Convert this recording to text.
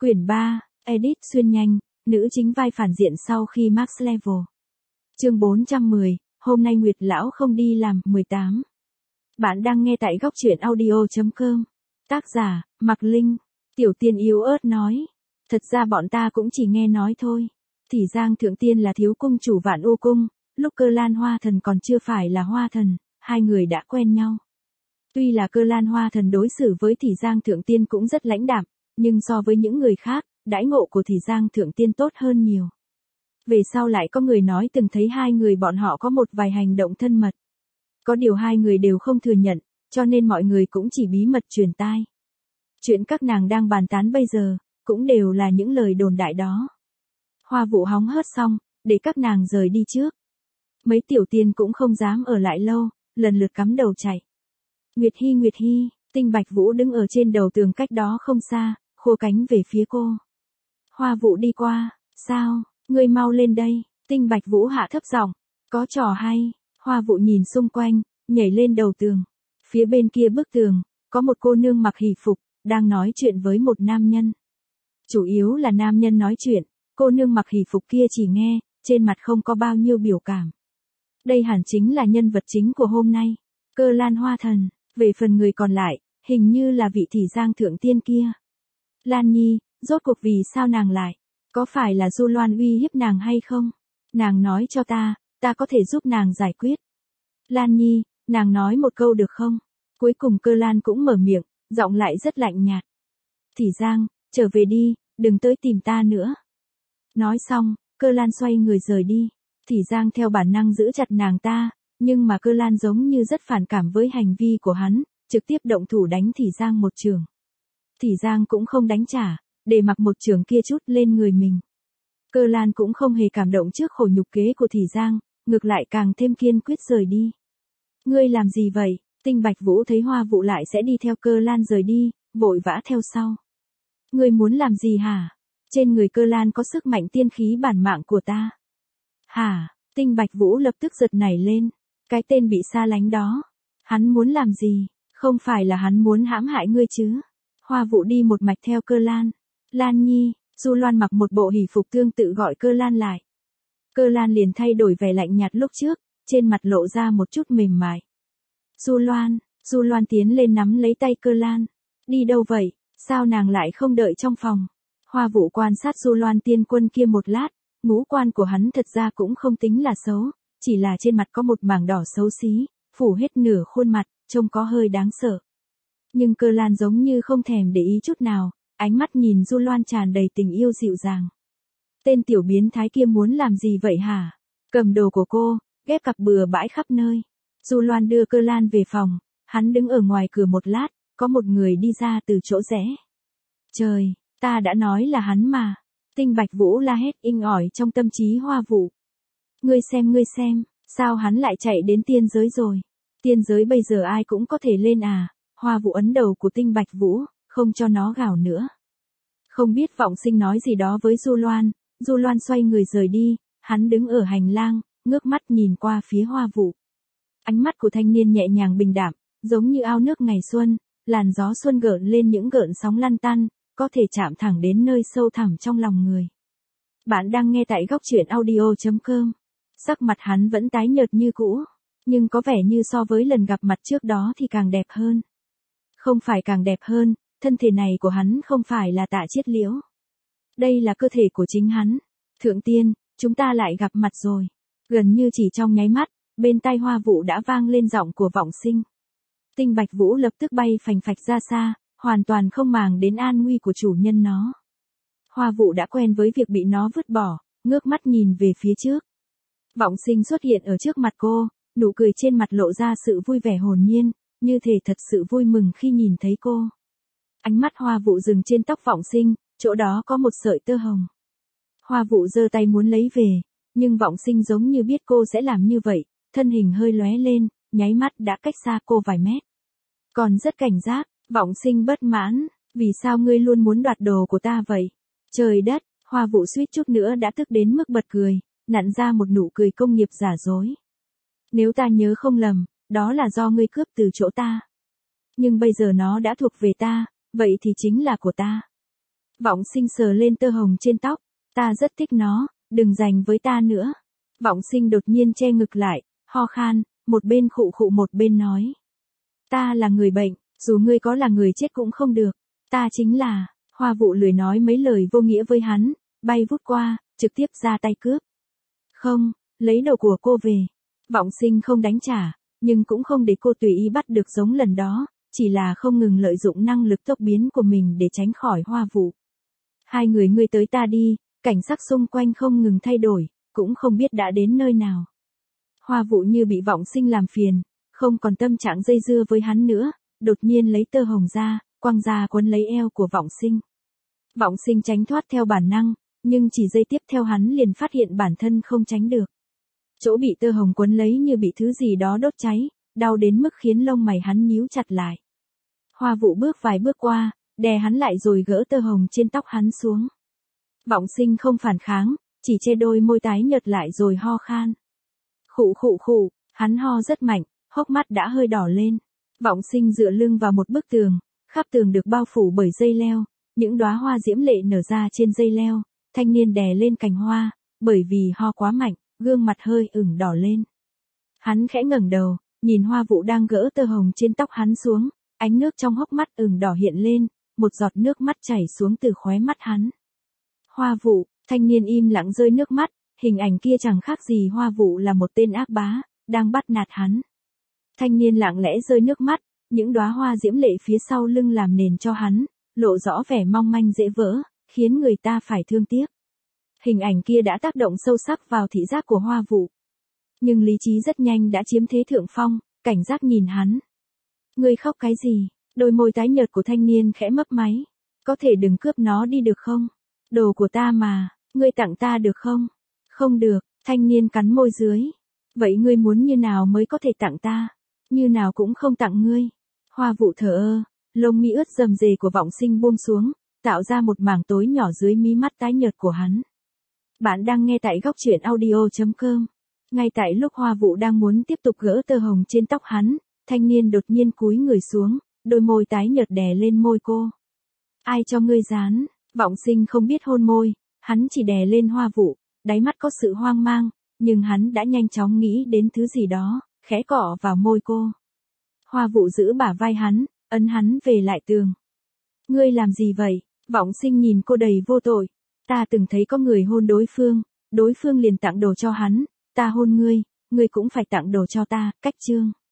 Quyển 3, Edit xuyên nhanh, nữ chính vai phản diện sau khi Max Level. Chương 410, hôm nay Nguyệt Lão không đi làm, 18. Bạn đang nghe tại góc truyện audio.com. Tác giả, Mạc Linh. Tiểu Tiên yếu ớt nói. Thật ra bọn ta cũng chỉ nghe nói thôi. Thì Giang Thượng Tiên là thiếu cung chủ Vạn U Cung, lúc Cơ Lan Hoa Thần còn chưa phải là Hoa Thần, hai người đã quen nhau. Tuy là Cơ Lan Hoa Thần đối xử với Thì Giang Thượng Tiên cũng rất lãnh đạm, nhưng so với những người khác, đãi ngộ của Thì Giang Thượng Tiên tốt hơn nhiều. Về sau lại có người nói từng thấy hai người bọn họ có một vài hành động thân mật. Có điều hai người đều không thừa nhận, cho nên mọi người cũng chỉ bí mật truyền tai. Chuyện các nàng đang bàn tán bây giờ, cũng đều là những lời đồn đại đó. Hoa Vũ hóng hớt xong, để các nàng rời đi trước. Mấy tiểu tiên cũng không dám ở lại lâu, lần lượt cắm đầu chạy. Nguyệt Hi, Tinh Bạch Vũ đứng ở trên đầu tường cách đó không xa, khô cánh về phía cô. Hoa Vũ đi qua, sao, ngươi mau lên đây, Tinh Bạch Vũ hạ thấp giọng, có trò hay. Hoa Vũ nhìn xung quanh, nhảy lên đầu tường. Phía bên kia bức tường, có một cô nương mặc hỷ phục, đang nói chuyện với một nam nhân. Chủ yếu là nam nhân nói chuyện, cô nương mặc hỷ phục kia chỉ nghe, trên mặt không có bao nhiêu biểu cảm. Đây hẳn chính là nhân vật chính của hôm nay, Cơ Lan Hoa Thần. Về phần người còn lại, hình như là vị Thì Giang Thượng Tiên kia. Lan Nhi, rốt cuộc vì sao nàng lại? Có phải là Du Loan uy hiếp nàng hay không? Nàng nói cho ta có thể giúp nàng giải quyết. Lan Nhi, nàng nói một câu được không? Cuối cùng Cơ Lan cũng mở miệng, giọng lại rất lạnh nhạt. Thì Giang, trở về đi, đừng tới tìm ta nữa. Nói xong, Cơ Lan xoay người rời đi. Thì Giang theo bản năng giữ chặt nàng ta, nhưng mà Cơ Lan giống như rất phản cảm với hành vi của hắn, trực tiếp động thủ đánh Thì Giang một chưởng. Thì Giang cũng không đánh trả, để mặc một chưởng kia chút lên người mình. Cơ Lan cũng không hề cảm động trước khổ nhục kế của Thì Giang, ngược lại càng thêm kiên quyết rời đi. Ngươi làm gì vậy? Tinh Bạch Vũ thấy Hoa Vũ lại sẽ đi theo Cơ Lan rời đi, vội vã theo sau. Ngươi muốn làm gì hả? Trên người Cơ Lan có sức mạnh tiên khí bản mạng của ta. Hả? Tinh Bạch Vũ lập tức giật nảy lên. Cái tên bị xa lánh đó. Hắn muốn làm gì? Không phải là hắn muốn hãm hại ngươi chứ? Hoa Vũ đi một mạch theo Cơ Lan. Lan Nhi, Du Loan mặc một bộ hỷ phục tương tự gọi Cơ Lan lại. Cơ Lan liền thay đổi vẻ lạnh nhạt lúc trước, trên mặt lộ ra một chút mềm mại. Du Loan tiến lên nắm lấy tay Cơ Lan. Đi đâu vậy? Sao nàng lại không đợi trong phòng? Hoa Vũ quan sát Du Loan tiên quân kia một lát, ngũ quan của hắn thật ra cũng không tính là xấu, chỉ là trên mặt có một mảng đỏ xấu xí, phủ hết nửa khuôn mặt, trông có hơi đáng sợ. Nhưng Cơ Lan giống như không thèm để ý chút nào, ánh mắt nhìn Du Loan tràn đầy tình yêu dịu dàng. Tên tiểu biến thái kia muốn làm gì vậy hả? Cầm đồ của cô, ghép cặp bừa bãi khắp nơi. Du Loan đưa Cơ Lan về phòng, hắn đứng ở ngoài cửa một lát, có một người đi ra từ chỗ rẽ. Trời, ta đã nói là hắn mà. Tinh Bạch Vũ la hét inh ỏi trong tâm trí Hoa Vũ. Ngươi xem, sao hắn lại chạy đến tiên giới rồi? Tiên giới bây giờ ai cũng có thể lên à? Hoa Vũ ấn đầu của Tinh Bạch Vũ, không cho nó gào nữa. Không biết Vọng Sinh nói gì đó với Du Loan xoay người rời đi, hắn đứng ở hành lang, ngước mắt nhìn qua phía Hoa Vũ. Ánh mắt của thanh niên nhẹ nhàng bình đạm, giống như ao nước ngày xuân, làn gió xuân gợn lên những gợn sóng lăn tăn, có thể chạm thẳng đến nơi sâu thẳm trong lòng người. Bạn đang nghe tại góc truyện audio.com. Sắc mặt hắn vẫn tái nhợt như cũ, nhưng có vẻ như so với lần gặp mặt trước đó thì càng đẹp hơn. Không phải càng đẹp hơn, thân thể này của hắn không phải là Tạ Chiết Liễu. Đây là cơ thể của chính hắn. Thượng Tiên, chúng ta lại gặp mặt rồi. Gần như chỉ trong nháy mắt, bên tai Hoa Vũ đã vang lên giọng của Vọng Sinh. Tinh Bạch Vũ lập tức bay phành phạch ra xa, hoàn toàn không màng đến an nguy của chủ nhân nó. Hoa Vũ đã quen với việc bị nó vứt bỏ, ngước mắt nhìn về phía trước. Vọng Sinh xuất hiện ở trước mặt cô, nụ cười trên mặt lộ ra sự vui vẻ hồn nhiên, như thể thật sự vui mừng khi nhìn thấy cô. Ánh mắt Hoa Vũ dừng trên tóc Vọng Sinh, chỗ đó có một sợi tơ hồng. Hoa Vũ giơ tay muốn lấy về, nhưng Vọng Sinh giống như biết cô sẽ làm như vậy, thân hình hơi lóe lên, nháy mắt đã cách xa cô vài mét. Còn rất cảnh giác, Vọng Sinh bất mãn, vì sao ngươi luôn muốn đoạt đồ của ta vậy? Trời đất, Hoa Vũ suýt chút nữa đã tức đến mức bật cười, nặn ra một nụ cười công nghiệp giả dối. Nếu ta nhớ không lầm, đó là do ngươi cướp từ chỗ ta. Nhưng bây giờ nó đã thuộc về ta, vậy thì chính là của ta. Vọng Sinh sờ lên tơ hồng trên tóc, ta rất thích nó, đừng giành với ta nữa. Vọng Sinh đột nhiên che ngực lại, ho khan, một bên khụ khụ một bên nói. Ta là người bệnh, dù ngươi có là người chết cũng không được, ta chính là, Hoa Vụ lười nói mấy lời vô nghĩa với hắn, bay vút qua, trực tiếp ra tay cướp. Không, lấy đồ của cô về. Vọng Sinh không đánh trả, nhưng cũng không để cô tùy ý bắt được giống lần đó, chỉ là không ngừng lợi dụng năng lực tốc biến của mình để tránh khỏi Hoa Vụ. Hai người ngươi tới ta đi, cảnh sắc xung quanh không ngừng thay đổi, cũng không biết đã đến nơi nào. Hoa Vụ như bị Vọng Sinh làm phiền, không còn tâm trạng dây dưa với hắn nữa, đột nhiên lấy tơ hồng ra, quăng ra quấn lấy eo của Vọng Sinh. Vọng Sinh tránh thoát theo bản năng, nhưng chỉ giây tiếp theo hắn liền phát hiện bản thân không tránh được. Chỗ bị tơ hồng quấn lấy như bị thứ gì đó đốt cháy, đau đến mức khiến lông mày hắn nhíu chặt lại. Hoa Vụ bước vài bước qua, đè hắn lại rồi gỡ tơ hồng trên tóc hắn xuống. Vọng Sinh không phản kháng, chỉ che đôi môi tái nhợt lại rồi ho khan. Khụ khụ khụ, hắn ho rất mạnh, hốc mắt đã hơi đỏ lên. Vọng Sinh dựa lưng vào một bức tường, khắp tường được bao phủ bởi dây leo, những đóa hoa diễm lệ nở ra trên dây leo, thanh niên đè lên cành hoa, bởi vì ho quá mạnh, gương mặt hơi ửng đỏ lên. Hắn khẽ ngẩng đầu, nhìn Hoa Vụ đang gỡ tơ hồng trên tóc hắn xuống, ánh nước trong hốc mắt ửng đỏ hiện lên, một giọt nước mắt chảy xuống từ khóe mắt hắn. Hoa Vụ, thanh niên im lặng rơi nước mắt, hình ảnh kia chẳng khác gì Hoa Vụ là một tên ác bá, đang bắt nạt hắn. Thanh niên lặng lẽ rơi nước mắt, những đóa hoa diễm lệ phía sau lưng làm nền cho hắn, lộ rõ vẻ mong manh dễ vỡ, khiến người ta phải thương tiếc. Hình ảnh kia đã tác động sâu sắc vào thị giác của Hoa Vụ. Nhưng lý trí rất nhanh đã chiếm thế thượng phong, cảnh giác nhìn hắn. Ngươi khóc cái gì? Đôi môi tái nhợt của thanh niên khẽ mấp máy. Có thể đừng cướp nó đi được không? Đồ của ta mà, ngươi tặng ta được không? Không được, thanh niên cắn môi dưới. Vậy ngươi muốn như nào mới có thể tặng ta? Như nào cũng không tặng ngươi. Hoa Vụ thờ ơ, lông mi ướt rầm rề của Vọng Sinh buông xuống, tạo ra một mảng tối nhỏ dưới mí mắt tái nhợt của hắn. Bạn đang nghe tại góc truyện audio.com. Ngay tại lúc Hoa Vụ đang muốn tiếp tục gỡ tơ hồng trên tóc hắn, thanh niên đột nhiên cúi người xuống, đôi môi tái nhợt đè lên môi cô. Ai cho ngươi dán? Vọng Sinh không biết hôn môi, hắn chỉ đè lên Hoa Vụ, đáy mắt có sự hoang mang, nhưng hắn đã nhanh chóng nghĩ đến thứ gì đó, khẽ cọ vào môi cô. Hoa Vụ giữ bả vai hắn, ấn hắn về lại tường. Ngươi làm gì vậy? Vọng Sinh nhìn cô đầy vô tội. Ta từng thấy có người hôn đối phương liền tặng đồ cho hắn, ta hôn ngươi, ngươi cũng phải tặng đồ cho ta, cách chương.